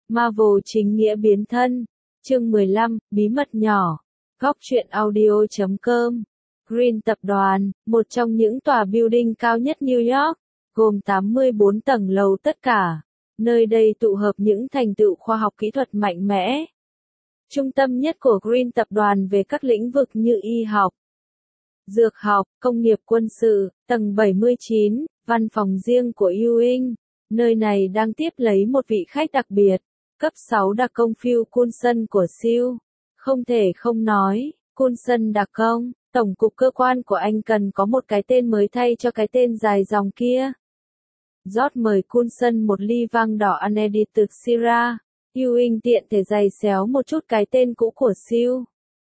Marvel chính nghĩa biến thân. Chương 15, bí mật nhỏ. Góc truyện audio.com. Green tập đoàn, một trong những tòa building cao nhất New York, gồm 84 tầng lầu tất cả. Nơi đây tụ hợp những thành tựu khoa học kỹ thuật mạnh mẽ. Trung tâm nhất của Green tập đoàn về các lĩnh vực như y học, dược học, công nghiệp quân sự. Tầng 79, văn phòng riêng của Ewing. Nơi này đang tiếp lấy một vị khách đặc biệt, cấp 6 đặc công Phil Coulson của SEAL. Không thể không nói, Coulson đặc công, tổng cục cơ quan của anh cần có một cái tên mới thay cho cái tên dài dòng kia. George mời Coulson một ly vang đỏ unedited Syrah. Ewing tiện thể giày xéo một chút cái tên cũ của SEAL.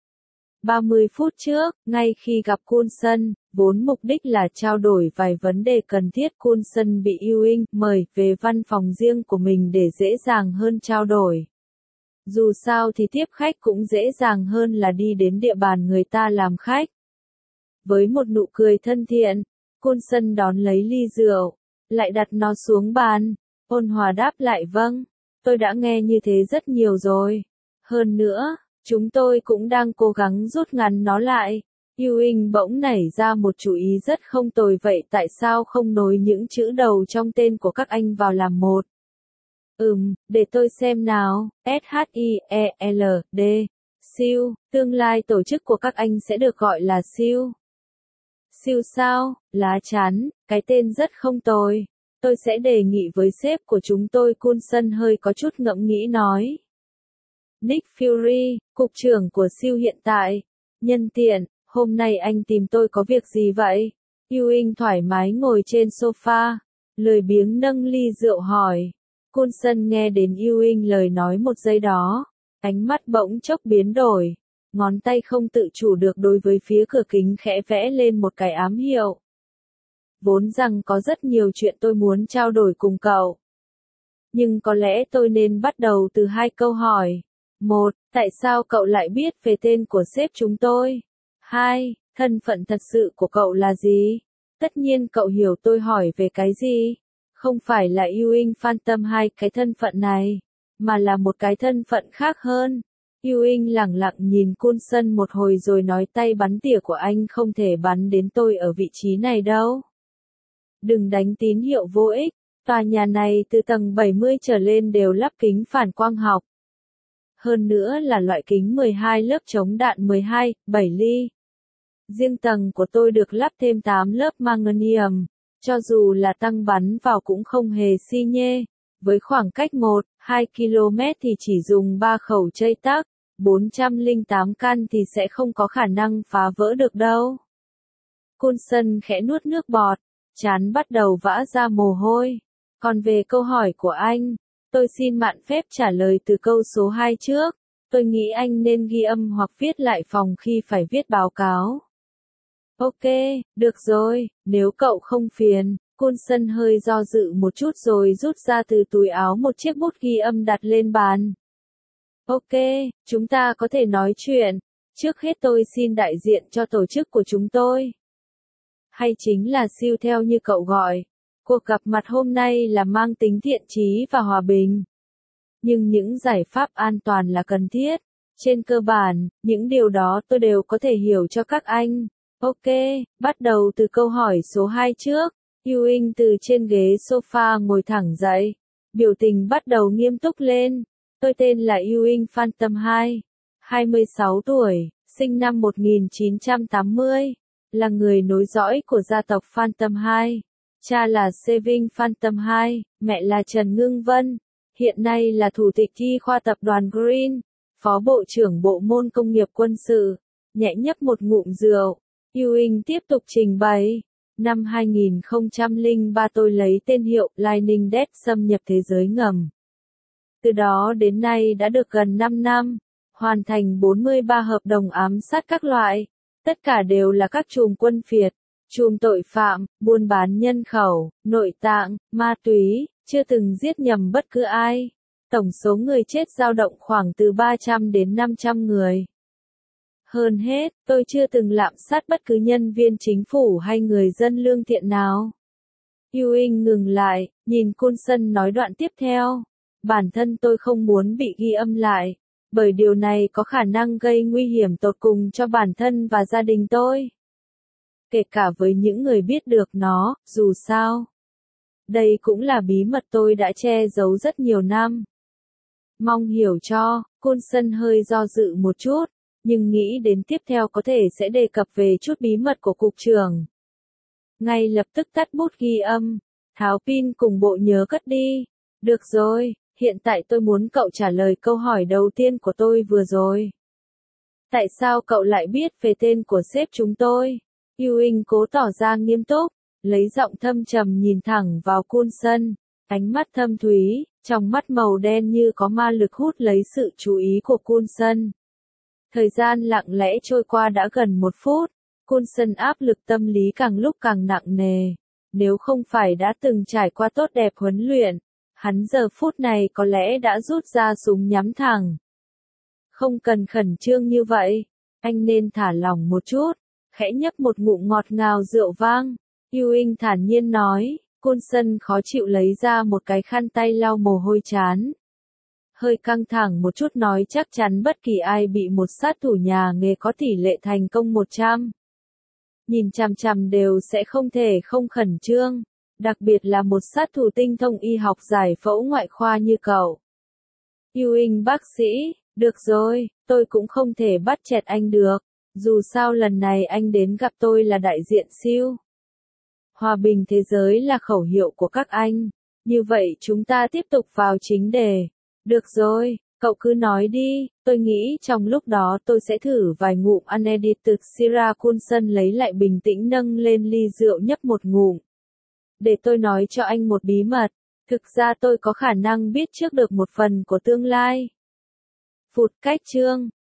30 phút trước, ngay khi gặp Coulson, vốn mục đích là trao đổi vài vấn đề cần thiết, Coulson bị Ewing mời về văn phòng riêng của mình để dễ dàng hơn trao đổi. Dù sao thì tiếp khách cũng dễ dàng hơn là đi đến địa bàn người ta làm khách. Với một nụ cười thân thiện, Coulson đón lấy ly rượu, lại đặt nó xuống bàn, ôn hòa đáp lại vâng, tôi đã nghe như thế rất nhiều rồi. Hơn nữa, chúng tôi cũng đang cố gắng rút ngắn nó lại. Ewing bỗng nảy ra một chủ ý rất không tồi, vậy tại sao không nối những chữ đầu trong tên của các anh vào làm một? Để tôi xem nào, SHIELD, SEAL, tương lai tổ chức của các anh sẽ được gọi là SEAL. SEAL sao, lá chắn, cái tên rất không tồi. Tôi sẽ đề nghị với sếp của chúng tôi. Coulson hơi có chút ngẫm nghĩ nói. Nick Fury, cục trưởng của SEAL hiện tại. Nhân tiện, hôm nay anh tìm tôi có việc gì vậy? Ewing thoải mái ngồi trên sofa, lười biếng nâng ly rượu hỏi. Coulson nghe đến Ewing lời nói một giây đó, ánh mắt bỗng chốc biến đổi, ngón tay không tự chủ được đối với phía cửa kính khẽ vẽ lên một cái ám hiệu. Vốn rằng có rất nhiều chuyện tôi muốn trao đổi cùng cậu. Nhưng có lẽ tôi nên bắt đầu từ 2 câu hỏi. 1. Tại sao cậu lại biết về tên của sếp chúng tôi? 2. Thân phận thật sự của cậu là gì? Tất nhiên cậu hiểu tôi hỏi về cái gì. Không phải là Ewing Phantom 2 cái thân phận này, mà là một cái thân phận khác hơn. Ewing lẳng lặng nhìn Coulson một hồi rồi nói, tay bắn tỉa của anh không thể bắn đến tôi ở vị trí này đâu. Đừng đánh tín hiệu vô ích. Tòa nhà này từ tầng 70 trở lên đều lắp kính phản quang học. Hơn nữa là loại kính 12 lớp chống đạn 12, 7 ly. Riêng tầng của tôi được lắp thêm 8 lớp magnesium, cho dù là tăng bắn vào cũng không hề xi nhê. Với khoảng cách 1-2 km thì chỉ dùng 3 khẩu chây tắc, 408 căn thì sẽ không có khả năng phá vỡ được đâu. Coulson khẽ nuốt nước bọt, trán bắt đầu vã ra mồ hôi. Còn về câu hỏi của anh, tôi xin mạn phép trả lời từ câu số 2 trước. Tôi nghĩ anh nên ghi âm hoặc viết lại phòng khi phải viết báo cáo. Ok, được rồi, nếu cậu không phiền. Coulson hơi do dự một chút rồi rút ra từ túi áo một chiếc bút ghi âm đặt lên bàn. Ok, chúng ta có thể nói chuyện. Trước hết tôi xin đại diện cho tổ chức của chúng tôi. Hay chính là SEAL theo như cậu gọi. Cuộc gặp mặt hôm nay là mang tính thiện chí và hòa bình. Nhưng những giải pháp an toàn là cần thiết. Trên cơ bản, những điều đó tôi đều có thể hiểu cho các anh. Ok, bắt đầu từ câu hỏi số 2 trước. Ewing từ trên ghế sofa ngồi thẳng dậy. Biểu tình bắt đầu nghiêm túc lên. Tôi tên là Ewing Phantom 2. 26 tuổi, sinh năm 1980. Là người nối dõi của gia tộc Phantom 2. Cha là Seving Phantom 2, mẹ là Trần Ngưng Vân. Hiện nay là thủ tịch y khoa tập đoàn Green, phó bộ trưởng bộ môn công nghiệp quân sự. Nhẹ nhấp một ngụm rượu, Ewing tiếp tục trình bày. Năm 2003 tôi lấy tên hiệu Lightning Death xâm nhập thế giới ngầm. Từ đó đến nay đã được gần 5 năm, hoàn thành 43 hợp đồng ám sát các loại. Tất cả đều là các chùm quân phiệt, chùm tội phạm, buôn bán nhân khẩu, nội tạng, ma túy, chưa từng giết nhầm bất cứ ai. Tổng số người chết dao động khoảng từ 300 đến 500 người. Hơn hết, tôi chưa từng lạm sát bất cứ nhân viên chính phủ hay người dân lương thiện nào. Ewing ngừng lại, nhìn Coulson nói đoạn tiếp theo. Bản thân tôi không muốn bị ghi âm lại, bởi điều này có khả năng gây nguy hiểm tột cùng cho bản thân và gia đình tôi. Kể cả với những người biết được nó, dù sao. Đây cũng là bí mật tôi đã che giấu rất nhiều năm. Mong hiểu cho, Coulson hơi do dự một chút, nhưng nghĩ đến tiếp theo có thể sẽ đề cập về chút bí mật của cục trưởng. Ngay lập tức tắt bút ghi âm, tháo pin cùng bộ nhớ cất đi. Được rồi, hiện tại tôi muốn cậu trả lời câu hỏi đầu tiên của tôi vừa rồi. Tại sao cậu lại biết về tên của sếp chúng tôi? Ewing cố tỏ ra nghiêm túc, lấy giọng thâm trầm nhìn thẳng vào Coulson, ánh mắt thâm thúy, trong mắt màu đen như có ma lực hút lấy sự chú ý của Coulson. Thời gian lặng lẽ trôi qua đã gần 1 phút, Coulson áp lực tâm lý càng lúc càng nặng nề. Nếu không phải đã từng trải qua tốt đẹp huấn luyện, hắn giờ phút này có lẽ đã rút ra súng nhắm thẳng. Không cần khẩn trương như vậy, anh nên thả lỏng một chút, khẽ nhấp một ngụm ngọt ngào rượu vang. Ewing thản nhiên nói, Coulson khó chịu lấy ra một cái khăn tay lau mồ hôi trán. Hơi căng thẳng một chút nói chắc chắn bất kỳ ai bị một sát thủ nhà nghề có tỷ lệ thành công 100. Nhìn chằm chằm đều sẽ không thể không khẩn trương, đặc biệt là một sát thủ tinh thông y học giải phẫu ngoại khoa như cậu. Ewing bác sĩ, được rồi, tôi cũng không thể bắt chẹt anh được, dù sao lần này anh đến gặp tôi là đại diện siêu. Hòa bình thế giới là khẩu hiệu của các anh, như vậy chúng ta tiếp tục vào chính đề. Được rồi, cậu cứ nói đi, tôi nghĩ trong lúc đó tôi sẽ thử vài ngụm unedited Syrah. Coulson lấy lại bình tĩnh nâng lên ly rượu nhấp một ngụm. Để tôi nói cho anh một bí mật, thực ra tôi có khả năng biết trước được một phần của tương lai. Phụt cách chương.